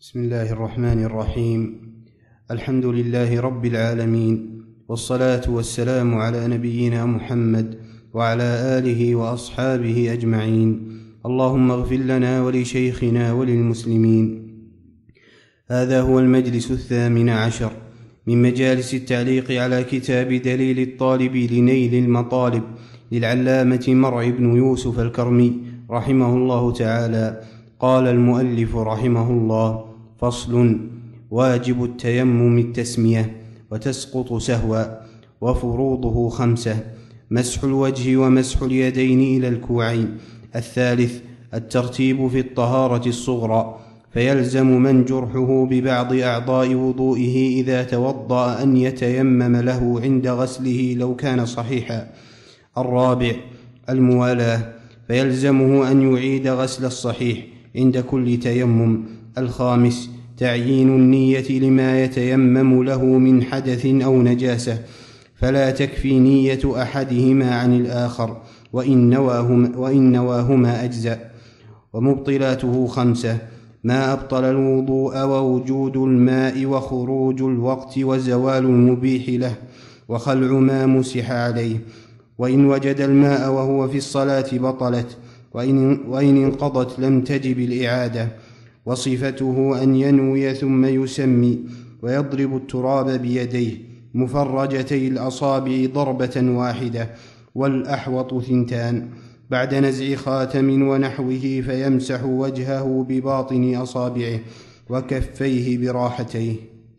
بسم الله الرحمن الرحيم. الحمد لله رب العالمين، والصلاة والسلام على نبينا محمد وعلى آله وأصحابه أجمعين. اللهم اغفر لنا ولشيخنا وللمسلمين. هذا هو المجلس 18 من مجالس التعليق على كتاب دليل الطالب لنيل المطالب للعلامة مرع بن يوسف الكرمي رحمه الله تعالى. قال المؤلف رحمه الله: فصل: واجب التيمم التسمية، وتسقط سهوا، وفروضه 5: مسح الوجه ومسح اليدين إلى الكوعين. الثالث: الترتيب في الطهارة الصغرى، فيلزم من جرحه ببعض أعضاء وضوئه إذا توضأ أن يتيمم له عند غسله لو كان صحيحا. الرابع: الموالاة، فيلزمه أن يعيد غسل الصحيح عند كل تيمم. الخامس: تعيين النية لما يتيمم له من حدث أو نجاسة، فلا تكفي نية أحدهما عن الآخر، وإن نواهما أجزأ. ومبطلاته 5: ما أبطل الوضوء، ووجود الماء، وخروج الوقت، وزوال المبيح له، وخلع ما مسح عليه. وإن وجد الماء وهو في الصلاة بطلت، وإن انقضت لم تجب الإعادة. وصفته أن ينوي ثم يسمي، ويضرب التراب بيديه مفرجتي الأصابع ضربة واحدة، والأحوط 2 بعد نزع خاتم ونحوه، فيمسح وجهه بباطن أصابعه وكفيه براحتيه.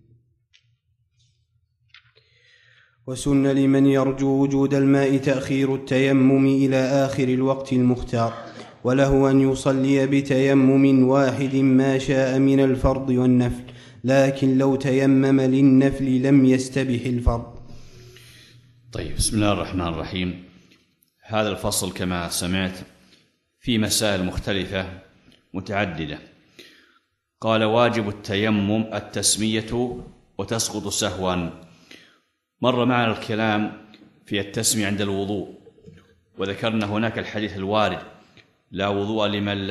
وسن لمن يرجو وجود الماء تأخير التيمم إلى آخر الوقت المختار، وله أن يصلي بتيمم واحد ما شاء من الفرض والنفل، لكن لو تيمم للنفل لم يستبح الفرض. طيب، بسم الله الرحمن الرحيم. هذا الفصل كما سمعت في مسائل مختلفة متعددة. قال: واجب التيمم التسمية، وتسقط سهوا. مر معنا الكلام في التسمية عند الوضوء، وذكرنا هناك الحديث الوارد: لا وضوء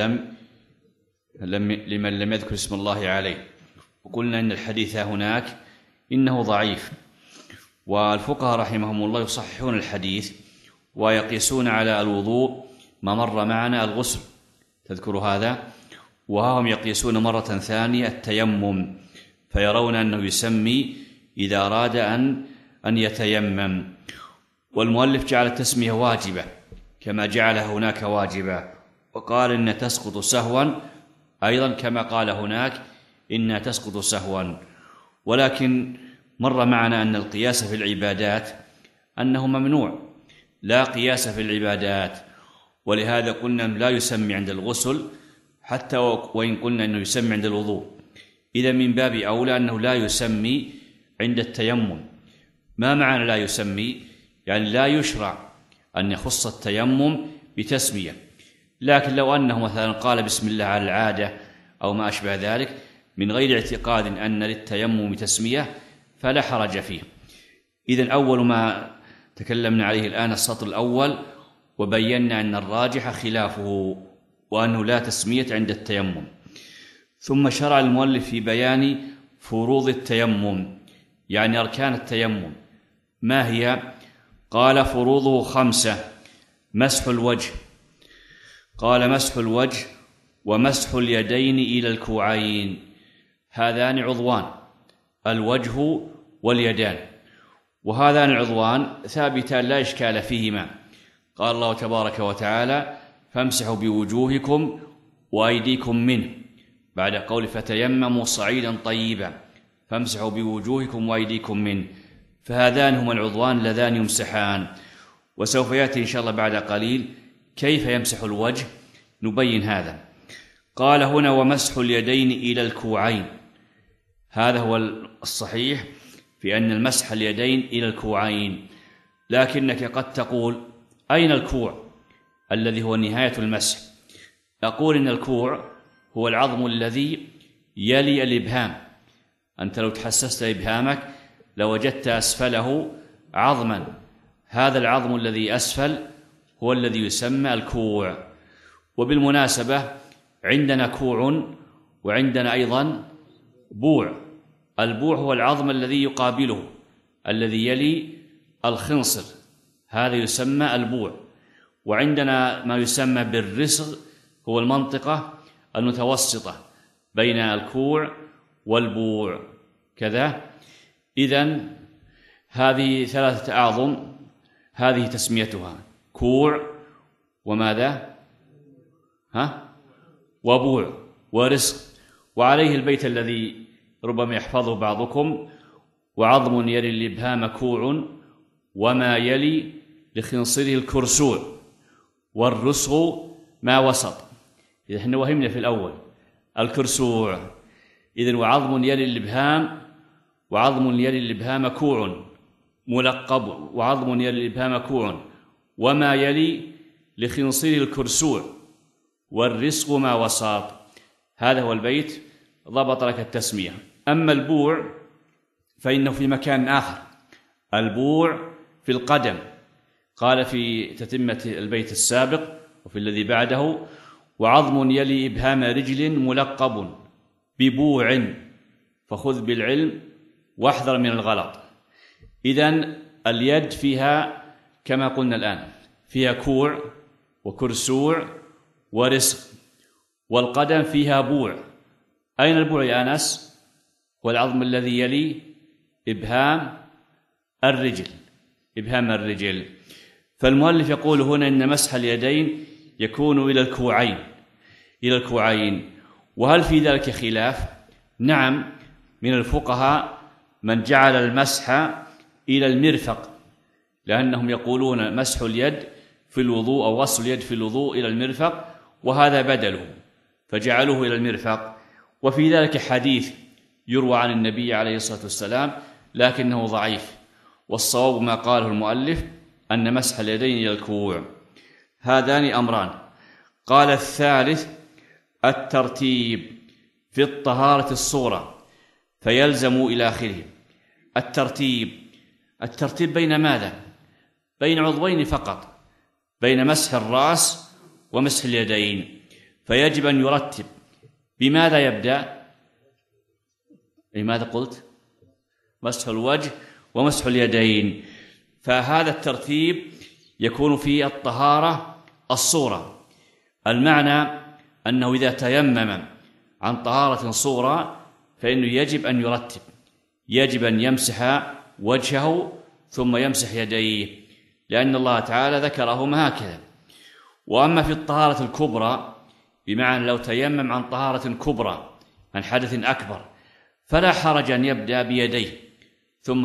لمن لم يذكر اسم الله عليه. وقلنا إن الحديث هناك إنه ضعيف، والفقهاء رحمهم الله يصححون الحديث ويقيسون على الوضوء ما مر معنا الغسل، تذكر هذا، وهم يقيسون مرة ثانية التيمم، فيرون أنه يسمي إذا أراد أن يتيمم. والمؤلف جعل التسمية واجبة كما جعلها هناك واجبة، وقال إن تسقط سهوا أيضا كما قال هناك إن تسقط سهوا. ولكن مر معنا أن القياس في العبادات أنه ممنوع، لا قياس في العبادات، ولهذا قلنا لا يسمي عند الغسل حتى وإن قلنا أنه يسمي عند الوضوء. إذا من باب أولى أنه لا يسمي عند التيمم. ما معنى لا يسمي؟ يعني لا يشرع أن يخص التيمم بتسمية، لكن لو أنه مثلا قال بسم الله على العادة أو ما أشبه ذلك من غير اعتقاد أن للتيمم تسمية فلا حرج فيه. إذن أول ما تكلمنا عليه الآن السطر الأول، وبينا أن الراجح خلافه، وأنه لا تسمية عند التيمم. ثم شرع المؤلف في بيان فروض التيمم، يعني أركان التيمم. ما هي؟ قال: فروضه 5: مسح الوجه. قال: مسح الوجه ومسح اليدين إلى الكوعين، هذان عضوان، الوجه واليدان، وهذان العضوان ثابتان لا إشكال فيهما. قال الله تبارك وتعالى: فامسحوا بوجوهكم وأيديكم منه، بعد قول فتيمموا صعيدا طيبا، فامسحوا بوجوهكم وأيديكم منه. فهذان هما العضوان اللذان يمسحان، وسوف يأتي إن شاء الله بعد قليل كيف يمسح الوجه، نبين هذا. قال هنا: ومسح اليدين إلى الكوعين. هذا هو الصحيح في أن المسح اليدين إلى الكوعين، لكنك قد تقول: أين الكوع الذي هو نهاية المسح؟ أقول إن الكوع هو العظم الذي يلي الإبهام. أنت لو تحسست إبهامك لوجدت أسفله عظما، هذا العظم الذي أسفل هو الذي يسمى الكوع. وبالمناسبة عندنا كوع وعندنا أيضا بوع. البوع هو العظم الذي يقابله، الذي يلي الخنصر، هذا يسمى البوع. وعندنا ما يسمى بالرسغ، هو المنطقة المتوسطة بين الكوع والبوع كذا. إذن هذه 3 أعظم، هذه تسميتها كوع وماذا؟ وبوع ورسغ. وعليه البيت الذي ربما يحفظه بعضكم: وعظم يلي الإبهام كوع وما يلي لخنصره الكرسوع والرسغ ما وسط. إذا احنا وهمنا في الأول الكرسوع. إذن وعظم يلي الإبهام، وعظم يلي الإبهام كوع ملقب، وعظم يلي الإبهام كوع وما يلي لخنصره الكرسوع والرسغ ما وسط. هذا هو البيت، ضبط لك التسمية. أما البوع فإنه في مكان آخر. البوع في القدم، قال في تتمة البيت السابق وفي الذي بعده: وعظم يلي إبهام رجل ملقب ببوع فخذ بالعلم واحذر من الغلط. إذن اليد فيها كما قلنا الآن، فيها كوع وكرسوع ورسغ، والقدم فيها بوع. أين البوع يا أنس؟ هو العظم الذي يلي إبهام الرجل، إبهام الرجل. فالمؤلف يقول هنا إن مسح اليدين يكون إلى الكوعين، إلى الكوعين. وهل في ذلك خلاف؟ نعم، من الفقهاء من جعل المسح إلى المرفق، لأنهم يقولون مسح اليد في الوضوء أو غسل اليد في الوضوء إلى المرفق، وهذا بدله فجعلوه إلى المرفق. وفي ذلك حديث يروى عن النبي عليه الصلاة والسلام لكنه ضعيف، والصواب ما قاله المؤلف أن مسح اليدين إلى الكوع. هذان أمران. قال الثالث الترتيب في الطهارة الصغرى، فيلزم إلى آخره. الترتيب بين ماذا؟ بين عضوين فقط، بين مسح الرأس ومسح اليدين، فيجب أن يرتب. بماذا يبدأ؟ لماذا قلت؟ مسح الوجه ومسح اليدين. فهذا الترتيب يكون في الطهارة الصغرى. المعنى أنه إذا تيمم عن طهارة صغرى فإنه يجب أن يرتب، يجب أن يمسح وجهه ثم يمسح يديه، لأن الله تعالى ذكرهما هكذا. وأما في الطهارة الكبرى، بمعنى لو تيمم عن طهارة كبرى، عن حدث أكبر، فلا حرج أن يبدأ بيديه ثم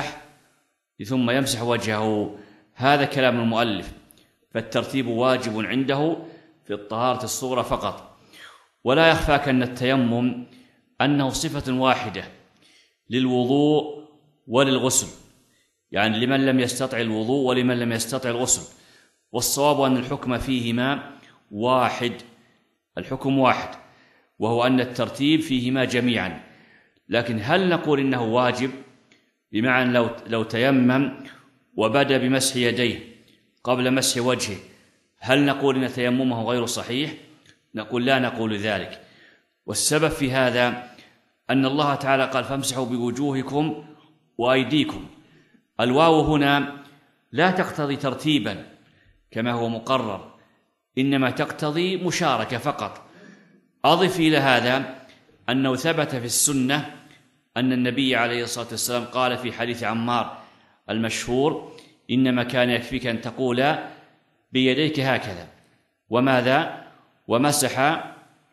يمسح وجهه. هذا كلام المؤلف. فالترتيب واجب عنده في الطهارة الصغرى فقط. ولا يخفاك أن التيمم أنه صفة واحدة للوضوء وللغسل، يعني لمن لم يستطع الوضوء ولمن لم يستطع الغسل. والصواب أن الحكم فيهما واحد، الحكم واحد، وهو أن الترتيب فيهما جميعا. لكن هل نقول إنه واجب؟ بمعنى لو تيمم وبدأ بمسح يديه قبل مسح وجهه، هل نقول إن تيممه غير صحيح؟ نقول لا نقول ذلك. والسبب في هذا أن الله تعالى قال: فامسحوا بوجوهكم وأيديكم. الواو هنا لا تقتضي ترتيبا كما هو مقرر، إنما تقتضي مشاركة فقط. أضف إلى هذا أنه ثبت في السنة أن النبي عليه الصلاة والسلام قال في حديث عمار المشهور: إنما كان يكفيك أن تقول بيديك هكذا، وماذا؟ ومسح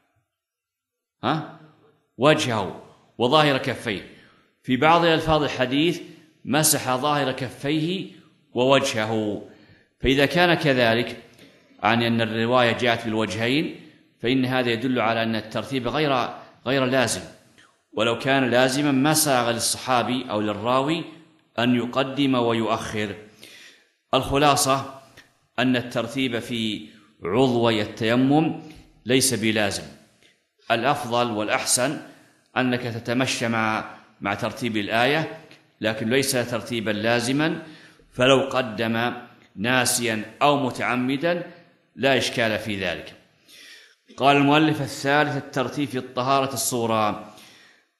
وجهه وظاهر كفيه. في بعض ألفاظ الحديث مسح ظاهر كفيه ووجهه. فإذا كان كذلك، عن أن الرواية جاءت بالوجهين، فإن هذا يدل على أن الترتيب غير لازم. ولو كان لازما ما ساغ للصحابي أو للراوي أن يقدم ويؤخر. الخلاصة أن الترتيب في عضوي التيمم ليس بلازم. الأفضل والأحسن أنك تتمشى مع ترتيب الآية، لكن ليس ترتيبا لازما. فلو قدم ناسيا أو متعمدا لا إشكال في ذلك. قال المؤلف الثالث الترتيب في الطهارة الصغرى،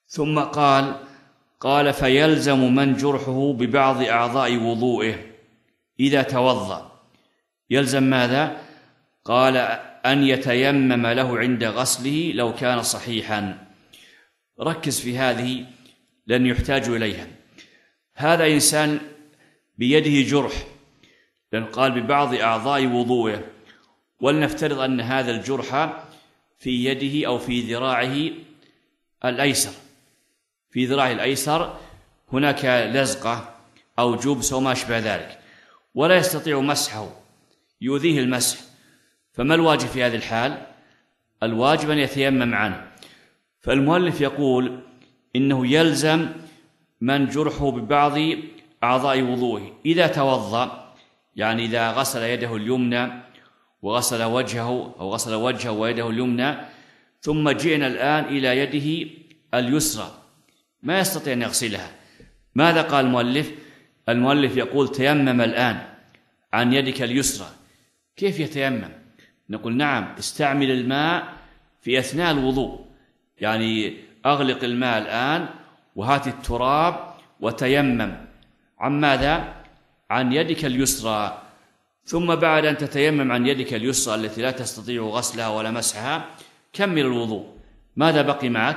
ثم قال فيلزم من جرحه ببعض أعضاء وضوئه إذا توضأ، يلزم ماذا؟ قال أن يتيمم له عند غسله لو كان صحيحا. ركز في هذه لأن يحتاج إليها. هذا إنسان بيده جرح، لأن قال ببعض أعضاء وضوئه، ولنفترض أن هذا الجرح في يده أو في ذراعه الأيسر، في ذراعه الأيسر هناك لزقة أو جبس وما أشبه ذلك، ولا يستطيع مسحه، يؤذيه المسح، فما الواجب في هذه الحال؟ الواجب أن يتيمم عنه. فالمؤلف يقول إنه يلزم من جرحه ببعض أعضاء وضوءه إذا توضأ، يعني إذا غسل يده اليمنى وغسل وجهه، أو غسل وجهه ويده اليمنى، ثم جئنا الآن إلى يده اليسرى ما يستطيع أن يغسلها، ماذا قال المؤلف؟ المؤلف يقول تيمم الآن عن يدك اليسرى. كيف يتيمم؟ نقول نعم، استعمل الماء في أثناء الوضوء، يعني أغلق الماء الآن وهات التراب وتيمم عن ماذا؟ عن يدك اليسرى. ثم بعد أن تتيمم عن يدك اليسرى التي لا تستطيع غسلها ولا مسحها، كمل الوضوء. ماذا بقي معك؟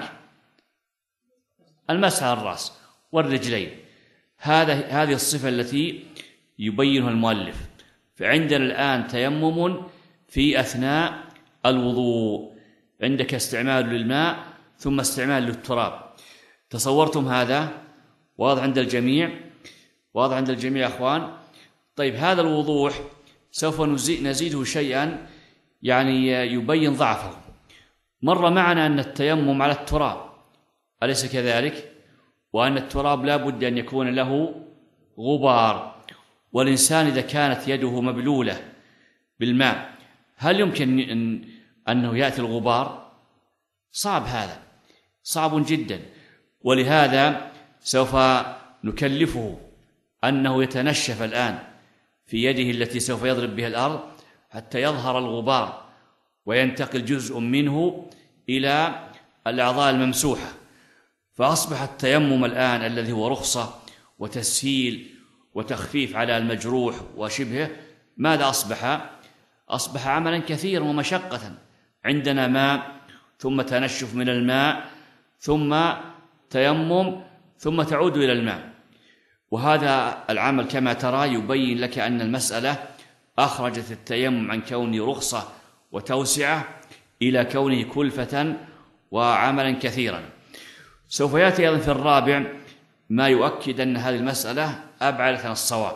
المسح على الرأس والرجلين. هذه الصفة التي يبينها المؤلف. فعندنا الآن تيمم في أثناء الوضوء، عندك استعمال للماء ثم استعمال للتراب. تصورتم هذا؟ واضح عند الجميع؟ واضح عند الجميع يا أخوان؟ طيب هذا الوضوح سوف نزيده شيئا يعني يبين ضعفه. مر معنا أن التيمم على التراب، أليس كذلك؟ وأن التراب لا بد أن يكون له غبار، والإنسان إذا كانت يده مبلولة بالماء هل يمكن أنه يأتي الغبار؟ صعب، هذا صعب جدا. ولهذا سوف نكلفه أنه يتنشف الآن في يده التي سوف يضرب بها الأرض حتى يظهر الغبار وينتقل جزء منه إلى الأعضاء الممسوحة. فأصبح التيمم الآن الذي هو رخصة وتسهيل وتخفيف على المجروح وشبهه، ماذا أصبح؟ أصبح عملا كثيرا ومشقة. عندنا ماء ثم تنشف من الماء ثم تيمم ثم تعود إلى الماء، وهذا العمل كما ترى يبين لك أن المسألة أخرجت التيمم عن كونه رخصة وتوسعة إلى كونه كلفة وعملا كثيرا. سوف يأتي أيضا في الرابع ما يؤكد أن هذه المسألة أبعد عن الصواب.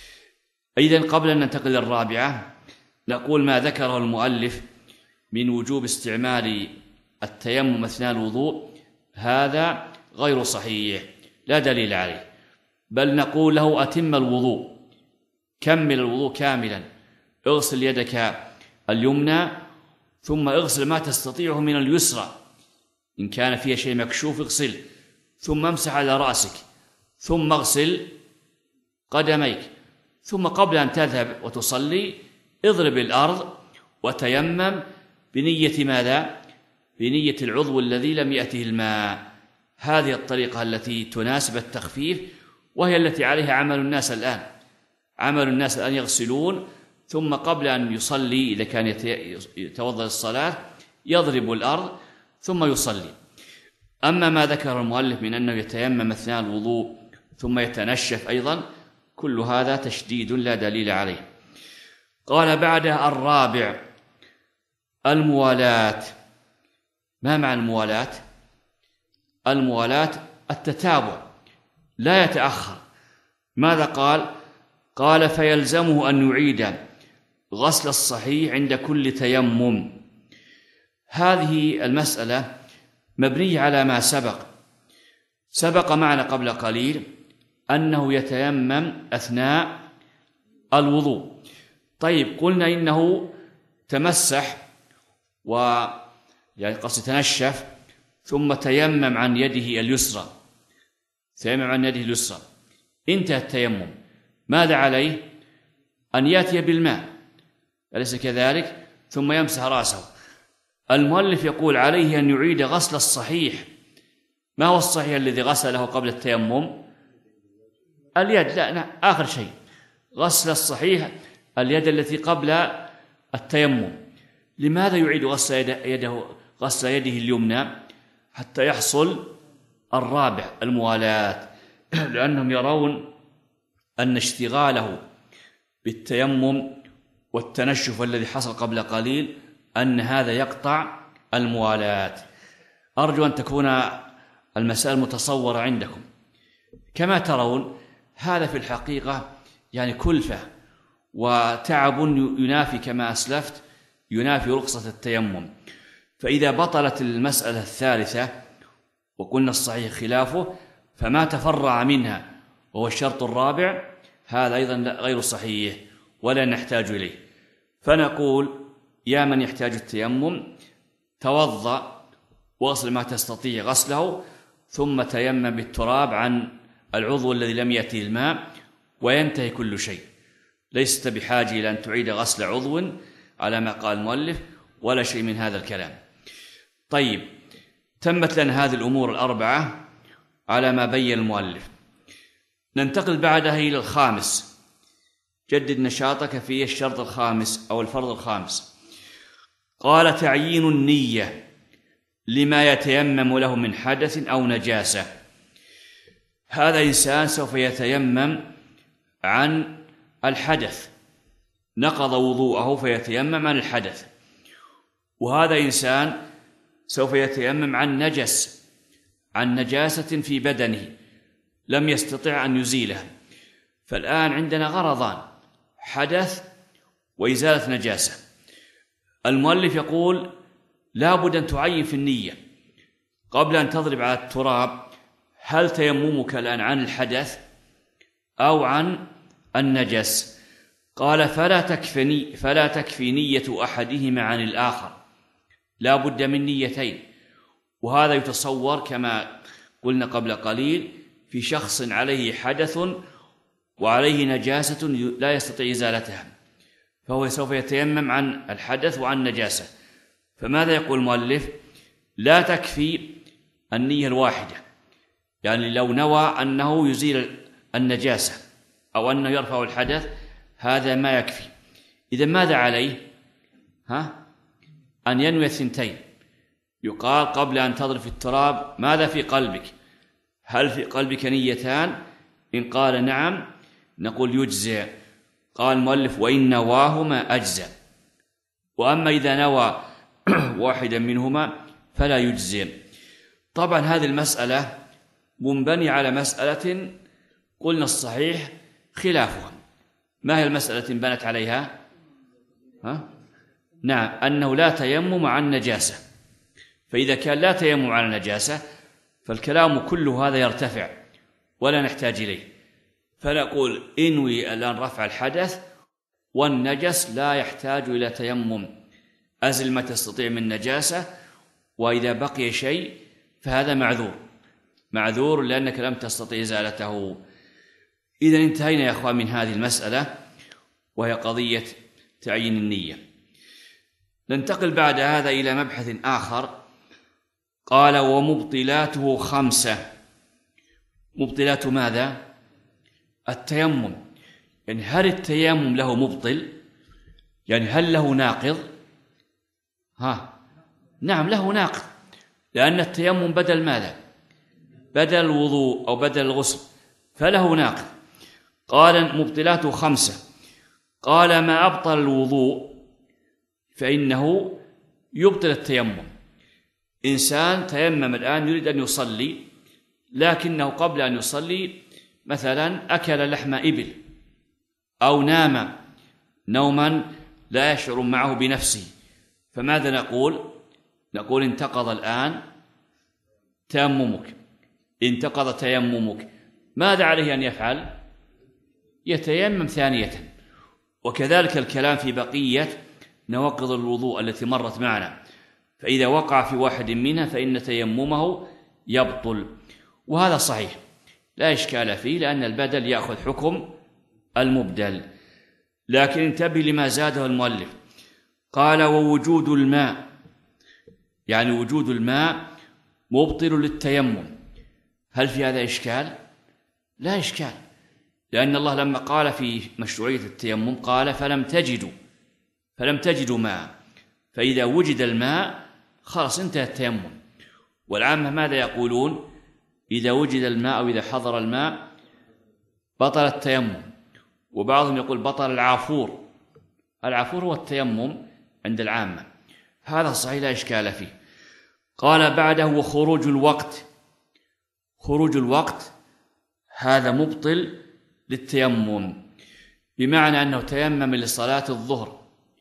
إذن قبل أن ننتقل للرابعة نقول ما ذكره المؤلف من وجوب استعمال التيمم أثناء الوضوء هذا غير صحيح، لا دليل عليه، بل نقول له أتم الوضوء، كمل الوضوء كاملا، اغسل يدك اليمنى ثم اغسل ما تستطيعه من اليسرى، إن كان فيها شيء مكشوف اغسل، ثم امسح على رأسك، ثم اغسل قدميك، ثم قبل أن تذهب وتصلي اضرب الأرض وتيمم بنية ماذا؟ بنية العضو الذي لم يأته الماء. هذه الطريقة التي تناسب التخفيف، وهي التي عليها عمل الناس الآن. عمل الناس الآن يغسلون ثم قبل أن يصلي إذا كان يتوضأ الصلاة يضرب الأرض ثم يصلي. أما ما ذكر المؤلف من أنه يتيمم أثناء الوضوء ثم يتنشف أيضا، كل هذا تشديد لا دليل عليه. قال بعدها الرابع الموالاة. ما معنى الموالاة؟ الموالاة التتابع لا يتأخر. ماذا قال؟ قال فيلزمه أن يعيد غسل الصحيح عند كل تيمم. هذه المسألة مبنية على ما سبق معنا قبل قليل أنه يتيمم أثناء الوضوء. طيب قلنا إنه تمسح يعني قصد تنشف ثم تيمم عن يده اليسرى، تيمم عن يده اليسرى، انتهى التيمم. ماذا عليه؟ أن يأتي بالماء، أليس كذلك؟ ثم يمسح رأسه. المؤلف يقول عليه أن يعيد غسل الصحيح ما هو الصحيح الذي غسله قبل التيمم؟ اليد. لا، آخر شيء غسل الصحيح اليد التي قبل التيمم. لماذا يعيد غسل يده اليمنى حتى يحصل الرابع الموالاة؟ لأنهم يرون أن اشتغاله بالتيمم والتنشف الذي حصل قبل قليل أن هذا يقطع الموالاة. أرجو أن تكون المسألة متصورة عندكم. كما ترون هذا في الحقيقة يعني كلفة وتعب ينافي، كما أسلفت، ينافي رخصة التيمم. فإذا بطلت المسألة الثالثة وقلنا الصحيح خلافه، فما تفرع منها وهو الشرط الرابع هذا أيضا غير صحيح ولا نحتاج إليه. فنقول يا من يحتاج التيمم توضأ واغسل ما تستطيع غسله، ثم تيمم بالتراب عن العضو الذي لم يأتي الماء وينتهي كل شيء. ليست بحاجة إلى أن تعيد غسل عضو على ما قال المؤلف ولا شيء من هذا الكلام. طيب، تمت لنا هذه الأمور الأربعة على ما بين المؤلف. ننتقل بعدها إلى الخامس. جدد نشاطك في الشرط الخامس أو الفرض الخامس. قال تعيين النية لما يتيمم له من حدث أو نجاسة. هذا إنسان سوف يتيمم عن الحدث، نقض وضوءه فيتيمم عن الحدث. وهذا إنسان سوف يتيمم عن نجاسة في بدنه لم يستطع أن يزيلها. فالآن عندنا غرضان: حدث وإزالة نجاسة. المؤلف يقول لا بد أن تعين في النية قبل أن تضرب على التراب هل تيممك الآن عن الحدث أو عن النجس. قال فلا تكفي نية أحدهما عن الآخر، لا بد من نيتين. وهذا يتصور كما قلنا قبل قليل في شخص عليه حدث وعليه نجاسة لا يستطيع إزالتها، فهو سوف يتيمم عن الحدث وعن النجاسة. فماذا يقول المؤلف؟ لا تكفي النية الواحدة، يعني لو نوى أنه يزيل النجاسة أو أنه يرفع الحدث هذا ما يكفي. إذا ماذا عليه؟ أن ينوي الثنتين. يقال قبل أن تضرب في التراب ماذا في قلبك؟ هل في قلبك نيتان؟ إن قال نعم نقول يجزئ. قال المؤلف وإن نواهما أجزى. وأما إذا نوى واحدا منهما فلا يجزئ. طبعا هذه المسألة منبنية على مسألة قلنا الصحيح خلافها. ما هي المسألة بنت عليها؟ نعم، أنه لا تيمم عن نجاسة. فإذا كان لا تيمم عن النجاسة فالكلام كله هذا يرتفع ولا نحتاج إليه. فنقول انوي الآن رفع الحدث والنجس لا يحتاج إلى تيمم، أزل ما تستطيع من نجاسة، وإذا بقي شيء فهذا معذور لأنك لم تستطيع إزالته. إذن انتهينا يا أخوان من هذه المسألة وهي قضية تعيين النية. ننتقل بعد هذا إلى مبحث آخر. قال ومبطلاته 5. مبطلات ماذا؟ التيمم. يعني هل التيمم له مبطل؟ يعني هل له ناقض؟ نعم له ناقض، لأن التيمم بدل ماذا؟ بدل الوضوء أو بدل الغسل، فله ناقض. قال مبطلاته 5. قال ما أبطل الوضوء فإنه يبطل التيمم. إنسان تيمم الآن يريد أن يصلي، لكنه قبل أن يصلي مثلا أكل لحم إبل أو نام نوما لا يشعر معه بنفسه، فماذا نقول؟ نقول انتقض الآن تيممك، انتقض تيممك. ماذا عليه أن يفعل؟ يتيمم ثانية. وكذلك الكلام في بقية نواقض الوضوء التي مرت معنا، فإذا وقع في واحد منها فإن تيممه يبطل. وهذا صحيح لا إشكال فيه، لأن البدل يأخذ حكم المبدل. لكن انتبه لما زاده المؤلف. قال ووجود الماء، يعني وجود الماء مبطل للتيمم. هل في هذا إشكال؟ لا إشكال، لأن الله لما قال في مشروعية التيمم قال فلم تجدوا ماء، فإذا وجد الماء خلاص انتهى التيمم. والعامة ماذا يقولون؟ إذا وجد الماء أو إذا حضر الماء بطل التيمم، وبعضهم يقول بطل العافور. العافور هو التيمم عند العامة، هذا صحيح لا إشكال فيه. قال بعده وخروج الوقت. خروج الوقت هذا مبطل للتيمم، بمعنى أنه تيمم لصلاة الظهر،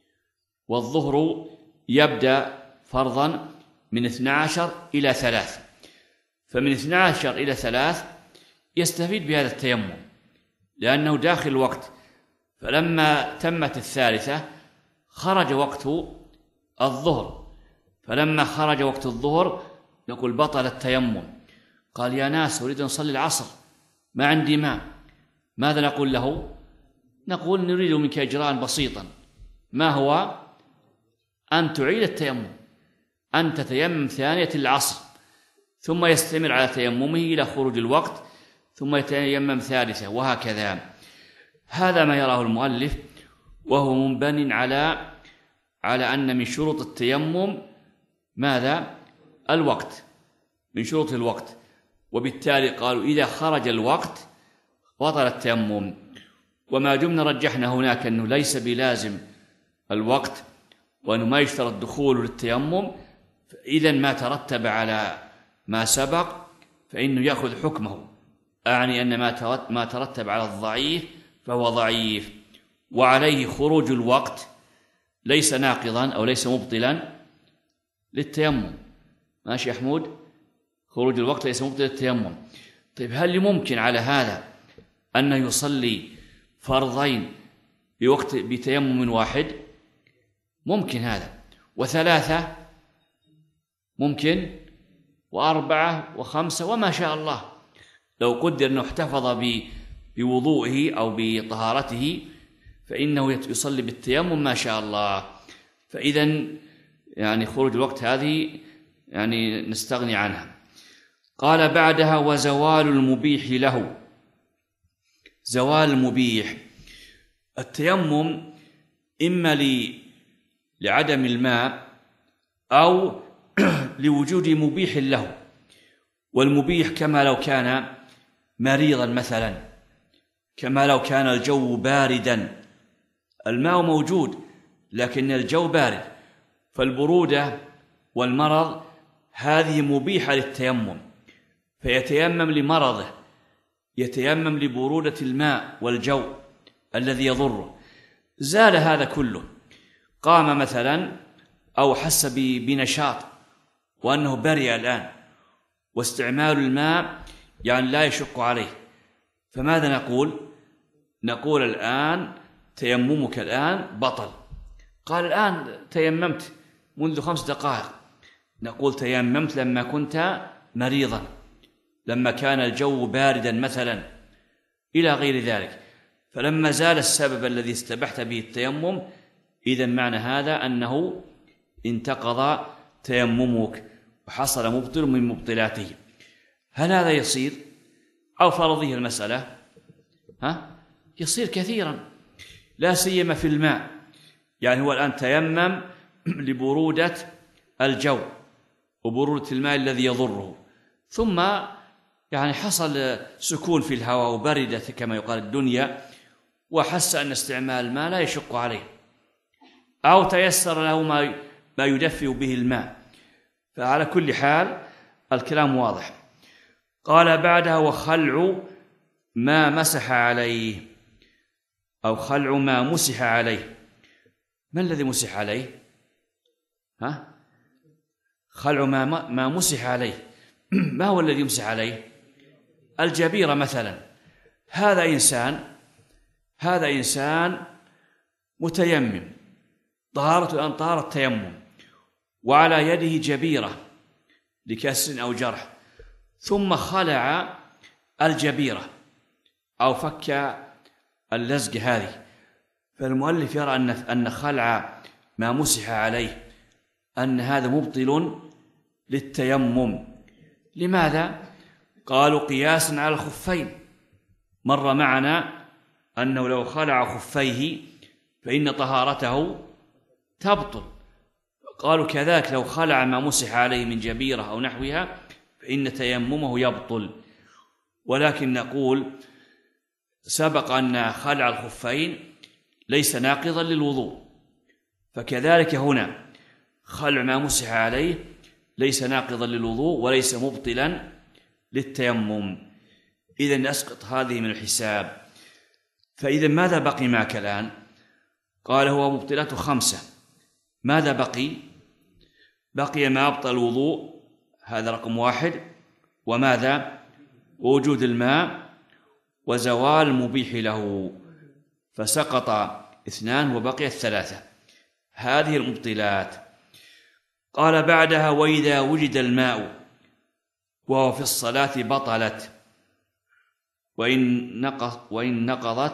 والظهر يبدأ فرضا من 12 إلى 3، فمن 12 إلى 3 يستفيد بهذا التيمم لأنه داخل الوقت. فلما تمت 3 خرج وقت الظهر، فلما خرج وقت الظهر نقول بطل التيمم. قال يا ناس أريد أن أصلي العصر ما عندي ماء، ماذا نقول له؟ نقول نريد منك إجراء بسيطا، ما هو؟ أن تعيد التيمم، أن تتيمم ثانية العصر، ثم يستمر على تيممه إلى خروج الوقت، ثم يتيمم ثالثة، وهكذا. هذا ما يراه المؤلف، وهو منبن على أن من شروط التيمم ماذا؟ الوقت، من شروط الوقت، وبالتالي قالوا إذا خرج الوقت بطل التيمم. وما دمنا رجحنا هناك أنه ليس بلازم الوقت وأنه ما يشترط الدخول للتيمم، إذا ما ترتب على ما سبق فإنه يأخذ حكمه، أعني أن ما ترتب على الضعيف فهو ضعيف. وعليه خروج الوقت ليس ناقضا أو ليس مبطلا للتيمم. ماشي يا حمود؟ خروج الوقت ليس مبطلا للتيمم. طيب هل ممكن على هذا أنه يصلي فرضين بتيمم واحد؟ ممكن هذا، و3 ممكن، و4 و5 وما شاء الله. لو قدر أنه احتفظ بوضوئه أو بطهارته فإنه يصلي بالتيمم ما شاء الله. فإذا يعني خروج الوقت هذه يعني نستغني عنها. قال بعدها وزوال المبيح له. زوال المبيح، التيمم إما لعدم الماء أو لوجود مبيح له، والمبيح كما لو كان مريضا مثلا، كما لو كان الجو باردا، الماء موجود لكن الجو بارد، فالبرودة والمرض هذه مبيحة للتيمم، فيتيمم لمرضه، يتيمم لبرودة الماء والجو الذي يضره. زال هذا كله، قام مثلا أو حس بنشاط وأنه برئ الآن، واستعمال الماء يعني لا يشق عليه، فماذا نقول؟ نقول الآن تيممك الآن بطل. قال الآن تيممت منذ 5 دقائق، نقول تيممت لما كنت مريضا، لما كان الجو باردا مثلا، إلى غير ذلك. فلما زال السبب الذي استبحت به التيمم، إذن معنى هذا أنه انتقض تيممك وحصل مبطل من مبطلاته. هل هذا يصير أو فرضيه المسألة؟ يصير كثيرا، لا سيما في الماء. يعني هو الآن تيمم لبرودة الجو وبرودة الماء الذي يضره، ثم يعني حصل سكون في الهواء وبردت كما يقال الدنيا، وحس أن استعمال الماء لا يشق عليه، أو تيسر له ما يدفئ به الماء. فعلى كل حال الكلام واضح. قال بعدها وخلع ما مسح عليه، أو خلع ما مسح عليه. ما الذي مسح عليه؟ خلع ما مسح عليه. ما هو الذي يمسح عليه؟ الجبيرة مثلا. هذا إنسان متيمم، طهارة الآن طهارة تيمم، وعلى يده جبيرة لكسر أو جرح، ثم خلع الجبيرة أو فك اللزق هذه. فالمؤلف يرى أن خلع ما مسح عليه أن هذا مبطل للتيمم. لماذا؟ قالوا قياسا على الخفين، مر معنا أنه لو خلع خفيه فإن طهارته تبطل، قالوا كذلك لو خلع ما مسح عليه من جبيرة أو نحوها فإن تيممه يبطل. ولكن نقول سبق أن خلع الخفين ليس ناقضا للوضوء، فكذلك هنا خلع ما مسح عليه ليس ناقضا للوضوء وليس مبطلا للتيمم. إذن نسقط هذه من الحساب. فإذا ماذا بقي معك الآن؟ قال هو مبطلات 5. ماذا بقي؟ بقي ما أبطل الوضوء، هذا رقم 1. وماذا؟ وجود الماء وزوال المبيح له، فسقط 2 وبقيت 3. هذه المبطلات. قال بعدها وإذا وجد الماء وهو في الصلاة بطلت، وإن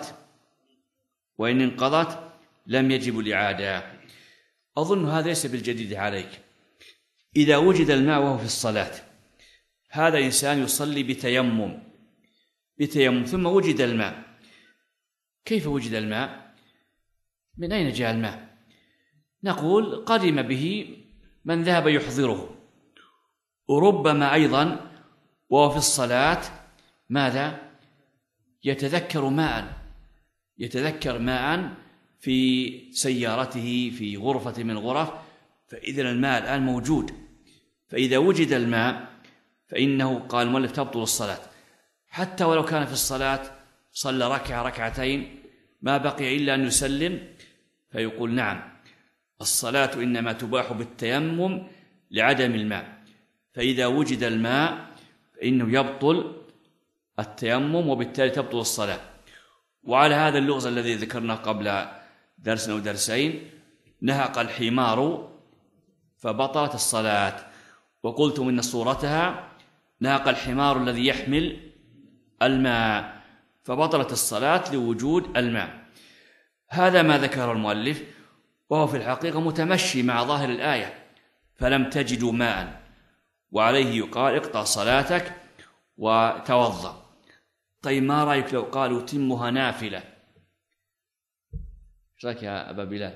انقضت لم يجب الإعادة. أظن هذا ليس بالجديد عليك. إذا وجد الماء وهو في الصلاة، هذا إنسان يصلي بتيمم ثم وجد الماء. كيف وجد الماء؟ من أين جاء الماء؟ نقول قدم به من ذهب يحضره، وربما أيضا وهو في الصلاة ماذا؟ يتذكر ماء في سيارته في غرفة من الغرف، فإذن الماء الآن موجود. فإذا وجد الماء فإنه قال المؤلف تبطل الصلاة، حتى ولو كان في الصلاة صلى ركعة ركعتين ما بقي إلا أن يسلم، فيقول نعم الصلاة إنما تباح بالتيمم لعدم الماء، فإذا وجد الماء فإنه يبطل التيمم وبالتالي تبطل الصلاة. وعلى هذا اللغز الذي ذكرناه قبل درس أو درسين، نهق الحمار فبطلت الصلاة، وقلتم إن صورتها نهق الحمار الذي يحمل الماء فبطلت الصلاة لوجود الماء. هذا ما ذكر المؤلف، وهو في الحقيقة متمشي مع ظاهر الآية، فلم تجدوا ماء، وعليه يقال اقطع صلاتك وتوضأ. طيب ما رأيك لو قالوا تمها نافلة؟ ايش رايك يا أبا بلال؟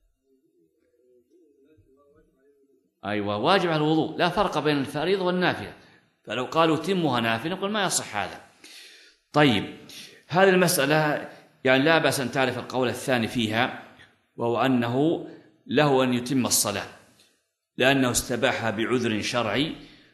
أيوة واجب على الوضوء، لا فرق بين الفريضة والنافلة، فلو قالوا تمها نافلة نقول ما يصح هذا. طيب هذه المسألة يعني لا بأس أن تعرف القول الثاني فيها، وهو أنه له أن يتم الصلاة لأنه استباحها بعذر شرعي،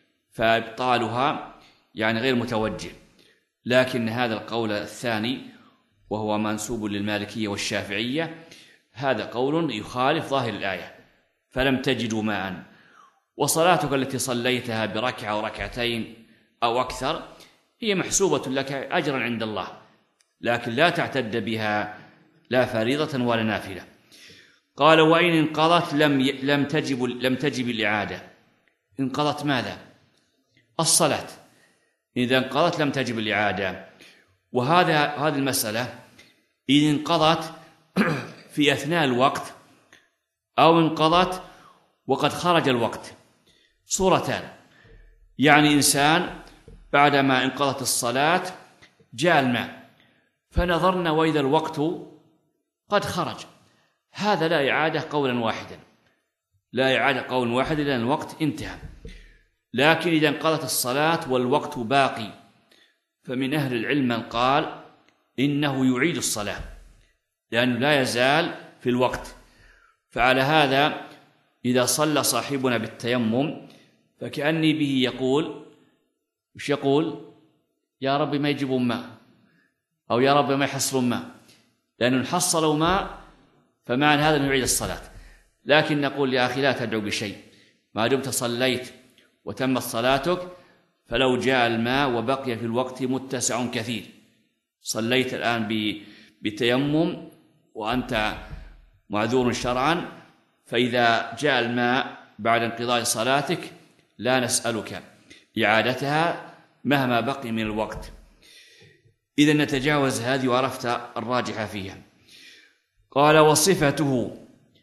فإبطالها يعني غير متوجه. لكن هذا القول الثاني وهو منسوب للمالكية والشافعية، هذا قول يخالف ظاهر الآية، فلم تجدوا ماء، وصلاتك التي صليتها بركعة وركعتين أو أكثر هي محسوبة لك أجرا عند الله، لكن لا تعتد بها لا فريضة ولا نافلة. قال وإن انقضت لم تجب الإعادة. انقضت ماذا؟ الصلاة. إذا انقضت لم تجب الإعادة. هذه المسألة إذا انقضت في أثناء الوقت أو انقضت وقد خرج الوقت، صورتان. يعني إنسان بعدما انقضت الصلاة جاء الماء فنظرنا وإذا الوقت قد خرج، هذا لا إعادة قولا واحدا، لا إعادة قول واحد لأن الوقت انتهى. لكن إذا انقضت الصلاة والوقت باقي، فمن أهل العلم من قال إنه يعيد الصلاة لأنه لا يزال في الوقت. فعلى هذا إذا صلى صاحبنا بالتيمم فكأني به يقول، مش يقول يا رب ما يجيبوا ماء أو يا رب ما يحصلوا ماء، لأنه حصلوا ماء فمعنى هذا أنه يعيد الصلاة. لكن نقول يا أخي لا تدعو بشيء، ما دمت صليت وتمت صلاتك، فلو جاء الماء وبقي في الوقت متسع كثير، صليت الآن بتيمم وأنت معذور شرعا، فإذا جاء الماء بعد انقضاء صلاتك لا نسألك إعادتها مهما بقي من الوقت. إذن نتجاوز هذه وعرفت الراجح فيها. قال وصفته،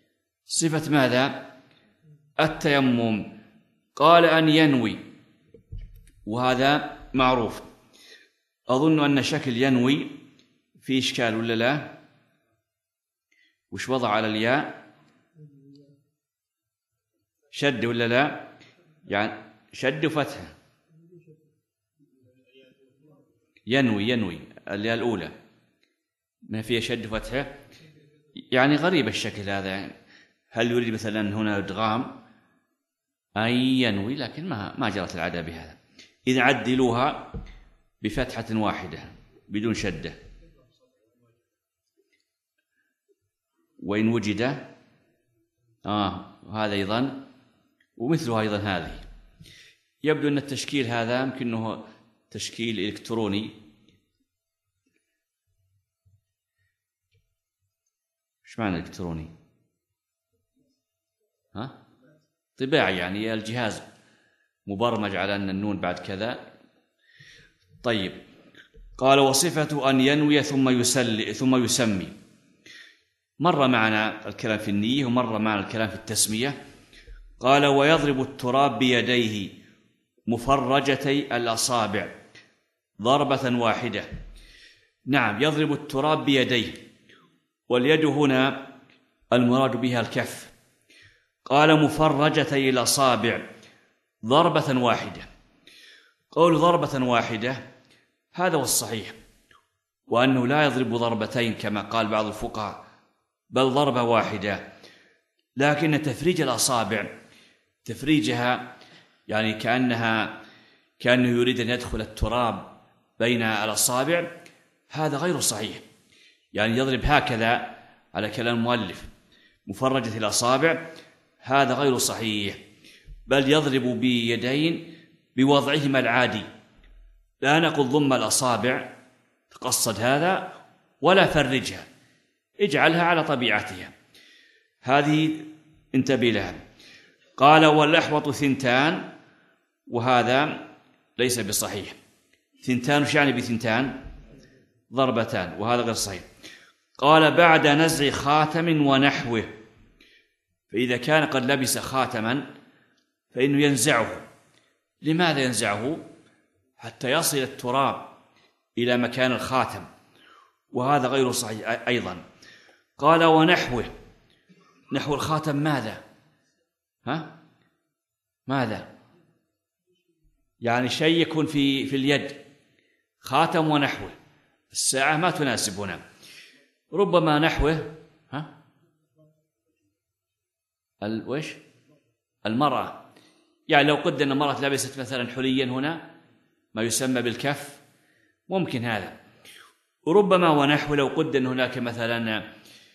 صفة ماذا؟ التيمم. قال أن ينوي، وهذا معروف. أظن أن شكل ينوي في إشكال ولا لا؟ وش وضع على الياء؟ شد ولا لا؟ يعني شد وفتحة. ينوي الياء الأولى ما فيها شد وفتحة، يعني غريب الشكل هذا. يعني هل يريد مثلا هنا إدغام أي ينوي؟ لكن ما جرت العادة بهذا. إذا عدلوها بفتحة واحدة بدون شدة، وإن وجد هذا أيضا، ومثلها أيضا هذه. يبدو أن التشكيل هذا يمكنه تشكيل إلكتروني. إيش معنى إلكتروني؟ طباعي، يعني الجهاز مبرمج على أن النون بعد كذا. طيب، قال وصفة أن ينوي ثم يسمي. مر معنا الكلام في النية ومر معنا الكلام في التسمية. قال ويضرب التراب بيديه مفرجتي الأصابع ضربة واحدة. نعم، يضرب التراب بيديه، واليد هنا المراد بها الكف. قال مفرجتي الأصابع ضربة واحدة. قول ضربة واحدة هذا هو الصحيح، وأنه لا يضرب ضربتين كما قال بعض الفقهاء، بل ضربة واحدة. لكن تفريج الأصابع تفريجها يعني كأنه يريد أن يدخل التراب بين الأصابع، هذا غير صحيح. يعني يضرب هكذا على كلام المؤلف مفرجة الأصابع، هذا غير صحيح، بل يضرب بيدين بوضعهما العادي. لا نقول ضم الأصابع تقصد هذا، ولا فرجها، اجعلها على طبيعتها، هذه انتبه لها. قال والأحوط ثنتان، وهذا ليس بصحيح. ثنتان وش يعني بثنتان؟ ضربتان، وهذا غير صحيح. قال بعد نزع خاتم ونحوه، فإذا كان قد لبس خاتما فإنه ينزعه. لماذا ينزعه؟ حتى يصل التراب إلى مكان الخاتم، وهذا غير صحيح أيضا. قال ونحوه، نحو الخاتم ماذا؟ ماذا؟ يعني شيء يكون في اليد، خاتم ونحوه. الساعة ما تناسب هنا، ربما نحوه وش؟ المرأة. يعني لو قد أن المرأة لبست مثلا حليا هنا ما يسمى بالكف، ممكن هذا. وربما ونحو لو قد أن هناك مثلا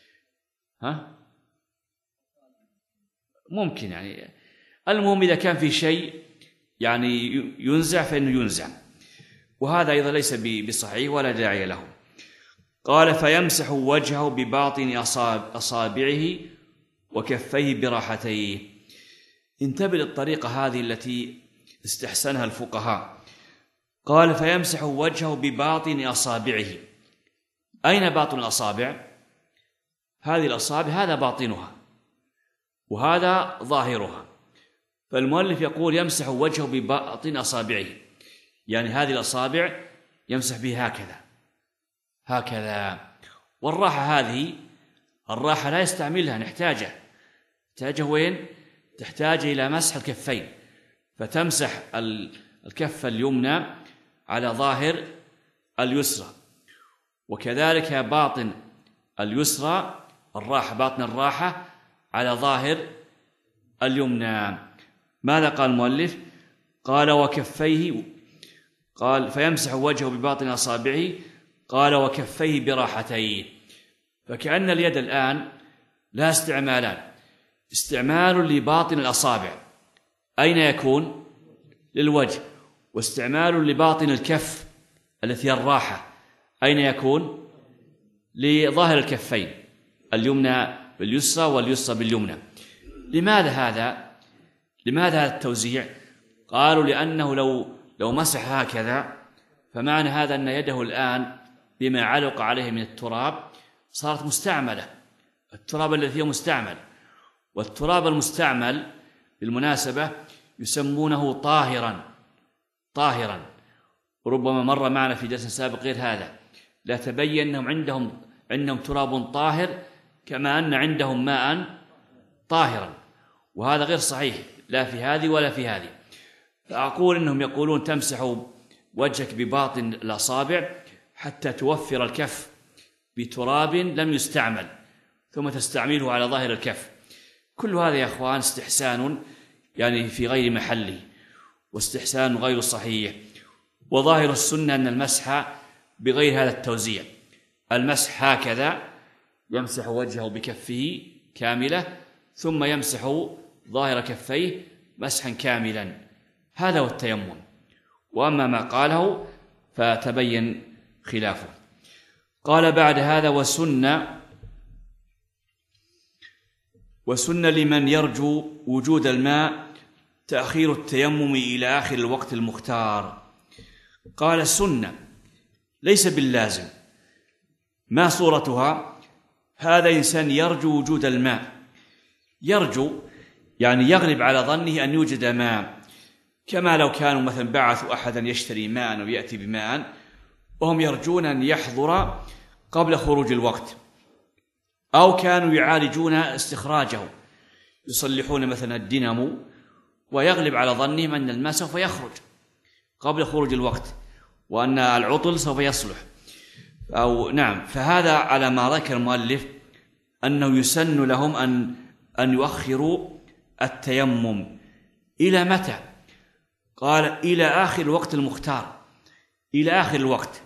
ممكن، يعني المهم إذا كان في شيء يعني ينزع فإنه ينزع، وهذا أيضا ليس بصحيح ولا داعي له. قال فيمسح وجهه بباطن أصابعه وكفيه براحتيه. انتبه للطريقة هذه التي استحسنها الفقهاء. قال فيمسح وجهه بباطن أصابعه. أين باطن الأصابع؟ هذه الأصابع هذا باطنها وهذا ظاهرها، فالمؤلف يقول يمسح وجهه بباطن أصابعه، يعني هذه الأصابع يمسح بها هكذا. والراحة هذه الراحة لا يستعملها، نحتاجها وين؟ تحتاج إلى مسح الكفين، فتمسح الكف اليمنى على ظاهر اليسرى، وكذلك باطن اليسرى الراحة، باطن الراحة على ظاهر اليمنى. ماذا قال المؤلف؟ قال وكفيه، قال فيمسح وجهه بباطن أصابعه، قال وكفيه براحتيه. فكأن اليد الآن لا استعمالان، استعمال لباطن الأصابع أين يكون؟ للوجه، واستعمال لباطن الكف التي هي الراحة أين يكون؟ لظاهر الكفين، اليمنى باليسرى واليسرى باليمنى. لماذا هذا التوزيع؟ قالوا لأنه لو مسح هكذا فمعنى هذا أن يده الآن بما علق عليه من التراب صارت مستعملة، التراب الذي هو مستعمل. والتراب المستعمل بالمناسبة يسمونه طاهرا، ربما مر معنا في درس سابق غير هذا، لا تبين أنهم عندهم تراب طاهر كما أن عندهم ماء طاهرا، وهذا غير صحيح لا في هذه ولا في هذه. فأقول إنهم يقولون تمسح وجهك بباطن الأصابع حتى توفر الكف بتراب لم يستعمل ثم تستعمله على ظاهر الكف. كل هذا يا أخوان استحسان يعني في غير محله، واستحسان غير صحيح. وظاهر السنة أن المسح بغير هذا التوزيع، المسح هكذا يمسح وجهه بكفه كاملة ثم يمسح ظاهر كفيه مسحا كاملا، هذا هو التيمم. وأما ما قاله فتبين خلافه. قال بعد هذا: وسن لمن يرجو وجود الماء تأخير التيمم إلى آخر الوقت المختار. قال: السنة ليس باللازم. ما صورتها؟ هذا إنسان يرجو وجود الماء، يرجو يعني يغلب على ظنه أن يوجد ماء، كما لو كانوا مثلا بعثوا أحدا يشتري ماء أو يأتي بماء وهم يرجون أن يحضر قبل خروج الوقت، أو كانوا يعالجون استخراجه، يصلحون مثلا الدينامو ويغلب على ظنهم أن الماء سوف يخرج قبل خروج الوقت وأن العطل سوف يصلح، أو نعم. فهذا على ما ذكر المؤلف أنه يسن لهم أن يؤخروا التيمم إلى متى؟ قال: إلى آخر الوقت المختار، إلى آخر الوقت.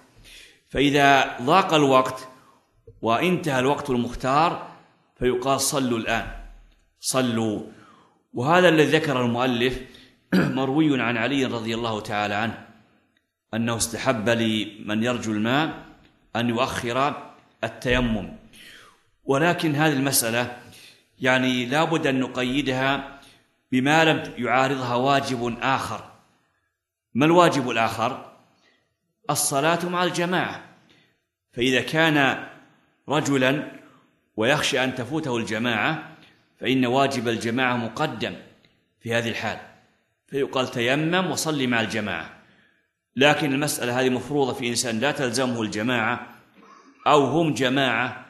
فإذا ضاق الوقت وانتهى الوقت المختار فيقال: صلوا الآن، صلوا. وهذا الذي ذكر المؤلف مروي عن علي رضي الله تعالى عنه أنه استحب لمن يرجو الماء أن يؤخر التيمم. ولكن هذه المسألة يعني لا بد أن نقيدها بما لم يعارضها واجب آخر. ما الواجب الآخر؟ الصلاة مع الجماعة. فإذا كان رجلا ويخشى أن تفوته الجماعة فإن واجب الجماعة مقدم في هذه الحال، فيقال: تيمم وصلي مع الجماعة. لكن المسألة هذه مفروضة في إنسان لا تلزمه الجماعة، أو هم جماعة،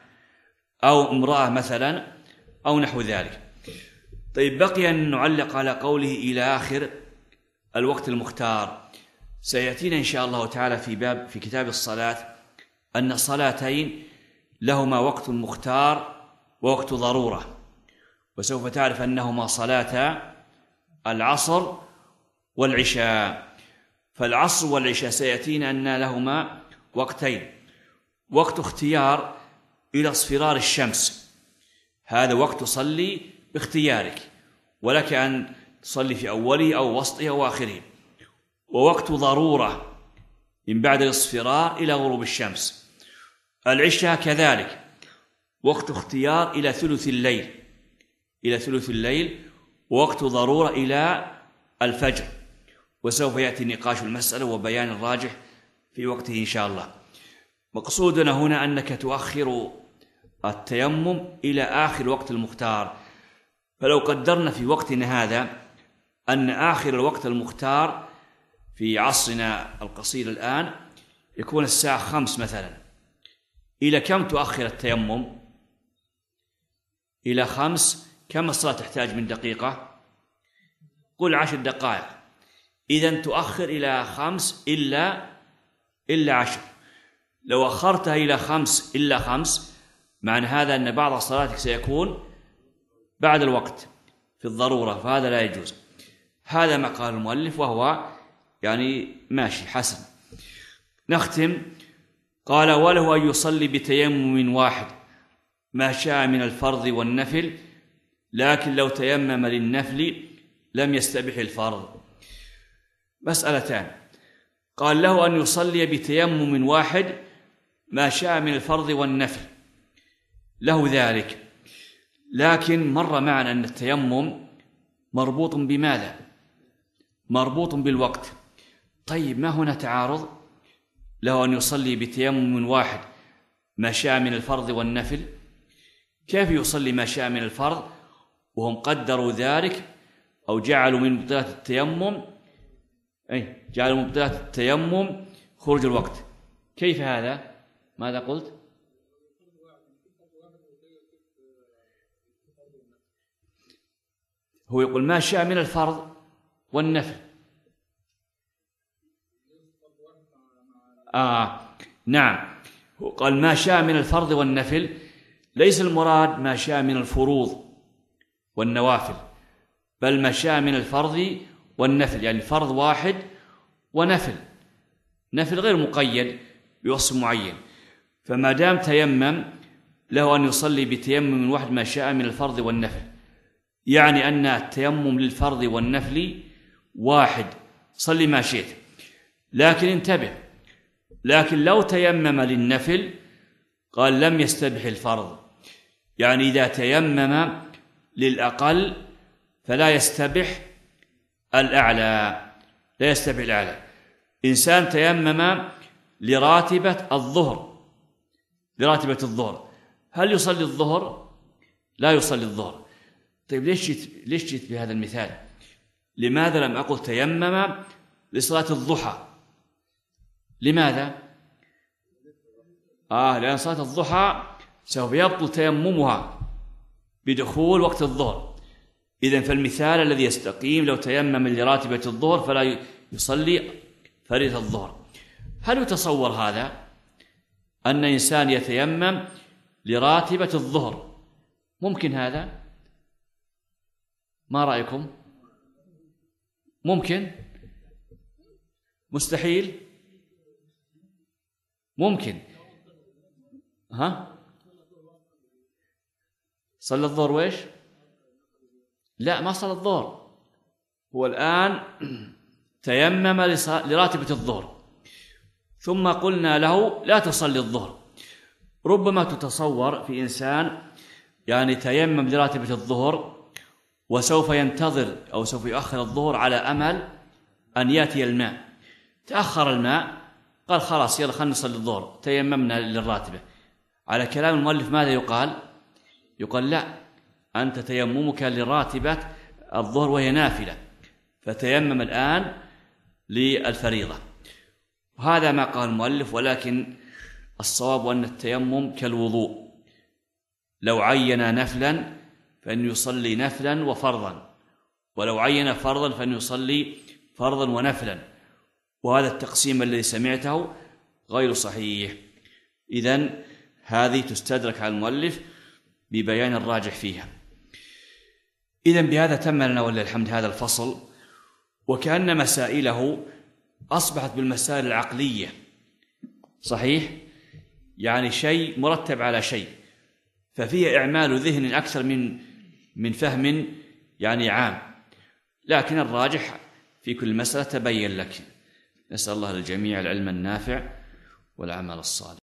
أو امرأة مثلا، أو نحو ذلك. طيب، بقي أن نعلق على قوله إلى آخر الوقت المختار. سيأتينا إن شاء الله تعالى في كتاب الصلاة أن صلاتين لهما وقت مختار ووقت ضرورة، وسوف تعرف أنهما صلاة العصر والعشاء. فالعصر والعشاء سيأتينا أن لهما وقتين: وقت اختيار إلى اصفرار الشمس، هذا وقت تصلي باختيارك ولك أن تصلي في أوله أو وسطه أو آخره. ووقت ضرورة من بعد الاصفرار إلى غروب الشمس. العشاء كذلك وقت اختيار إلى ثلث الليل، ووقت ضرورة إلى الفجر. وسوف يأتي نقاش المسألة وبيان الراجح في وقته إن شاء الله. مقصودنا هنا أنك تؤخر التيمم إلى آخر الوقت المختار. فلو قدرنا في وقتنا هذا أن آخر الوقت المختار في عصرنا القصير الآن يكون الساعة 5 مثلا، إلى كم تؤخر التيمم؟ إلى 5. كم الصلاة تحتاج من دقيقة؟ قل 10 دقائق. إذن تؤخر إلى 5 إلا 10. لو أخرتها إلى 5 إلا 5 معنى هذا أن بعض صلاتك سيكون بعد الوقت في الضرورة، فهذا لا يجوز. هذا ما قال المؤلف وهو يعني ماشي حسن. نختم. قال: وله أن يصلي بتيمم واحد ما شاء من الفرض والنفل، لكن لو تيمم للنفل لم يستبح الفرض. مسألتان. قال: له أن يصلي بتيمم واحد ما شاء من الفرض والنفل، له ذلك، لكن مر معنا أن التيمم مربوط بماذا؟ مربوط بالوقت. طيب، ما هنا تعارض؟ له أن يصلي بتيمم واحد ما شاء من الفرض والنفل. كيف يصلي ما شاء من الفرض وهم قدروا ذلك أو جعلوا من مبطلات التيمم جعلوا مبطلات التيمم خروج الوقت. كيف هذا؟ ماذا قلت؟ هو يقول ما شاء من الفرض والنفل. نعم، قال ما شاء من الفرض والنفل، ليس المراد ما شاء من الفروض والنوافل، بل ما شاء من الفرض والنفل، يعني فرض واحد ونفل، نفل غير مقيد بوصف معين. فما دام تيمم له أن يصلي بتيمم واحد ما شاء من الفرض والنفل، يعني أن التيمم للفرض والنفل واحد، صلي ما شئت. لكن انتبه، لكن لو تيمم للنفل قال لم يستبح الفرض، يعني إذا تيمم للأقل فلا يستبح الأعلى، لا يستبح الأعلى. إنسان تيمم لراتبة الظهر، لراتبة الظهر، هل يصلي الظهر؟ لا يصلي الظهر. طيب ليش جئت بهذا المثال؟ لماذا لم أقل تيمم لصلاة الضحى؟ لماذا؟ لأن صلاة الضحى سوف يبطل تيممها بدخول وقت الظهر. إذن فالمثال الذي يستقيم لو تيمم لراتبة الظهر فلا يصلي فريضة الظهر. هل يتصور هذا؟ أن إنسان يتيمم لراتبة الظهر، ممكن هذا؟ ما رأيكم؟ ممكن؟ مستحيل؟ ممكن. صلى الظهر وإيش؟ لا، ما صلى الظهر، هو الآن تيمم لراتبة الظهر، ثم قلنا له لا تصلي الظهر. ربما تتصور في إنسان يعني تيمم لراتبة الظهر وسوف ينتظر أو سوف يؤخر الظهر على أمل أن يأتي الماء، تأخر الماء، قال خلاص يلا خلنا نصلي الظهر، تيممنا للراتبة. على كلام المؤلف ماذا يقال؟ يقال لا، أنت تيممك لراتبة الظهر وهي نافلة، فتيمم الآن للفريضة. وهذا ما قال المؤلف، ولكن الصواب أن التيمم كالوضوء، لو عين نفلا فإن يصلي نفلا وفرضا، ولو عين فرضا فإن يصلي فرضا ونفلا. وهذا التقسيم الذي سمعته غير صحيح. إذن هذه تستدرك على المؤلف ببيان الراجح فيها. إذن بهذا تم لنا ولله الحمد هذا الفصل، وكأن مسائله أصبحت بالمسائل العقلية، صحيح؟ يعني شيء مرتب على شيء، ففيه إعمال ذهن أكثر من فهم يعني عام، لكن الراجح في كل مسألة تبين لك. نسأل الله للجميع العلم النافع والعمل الصالح.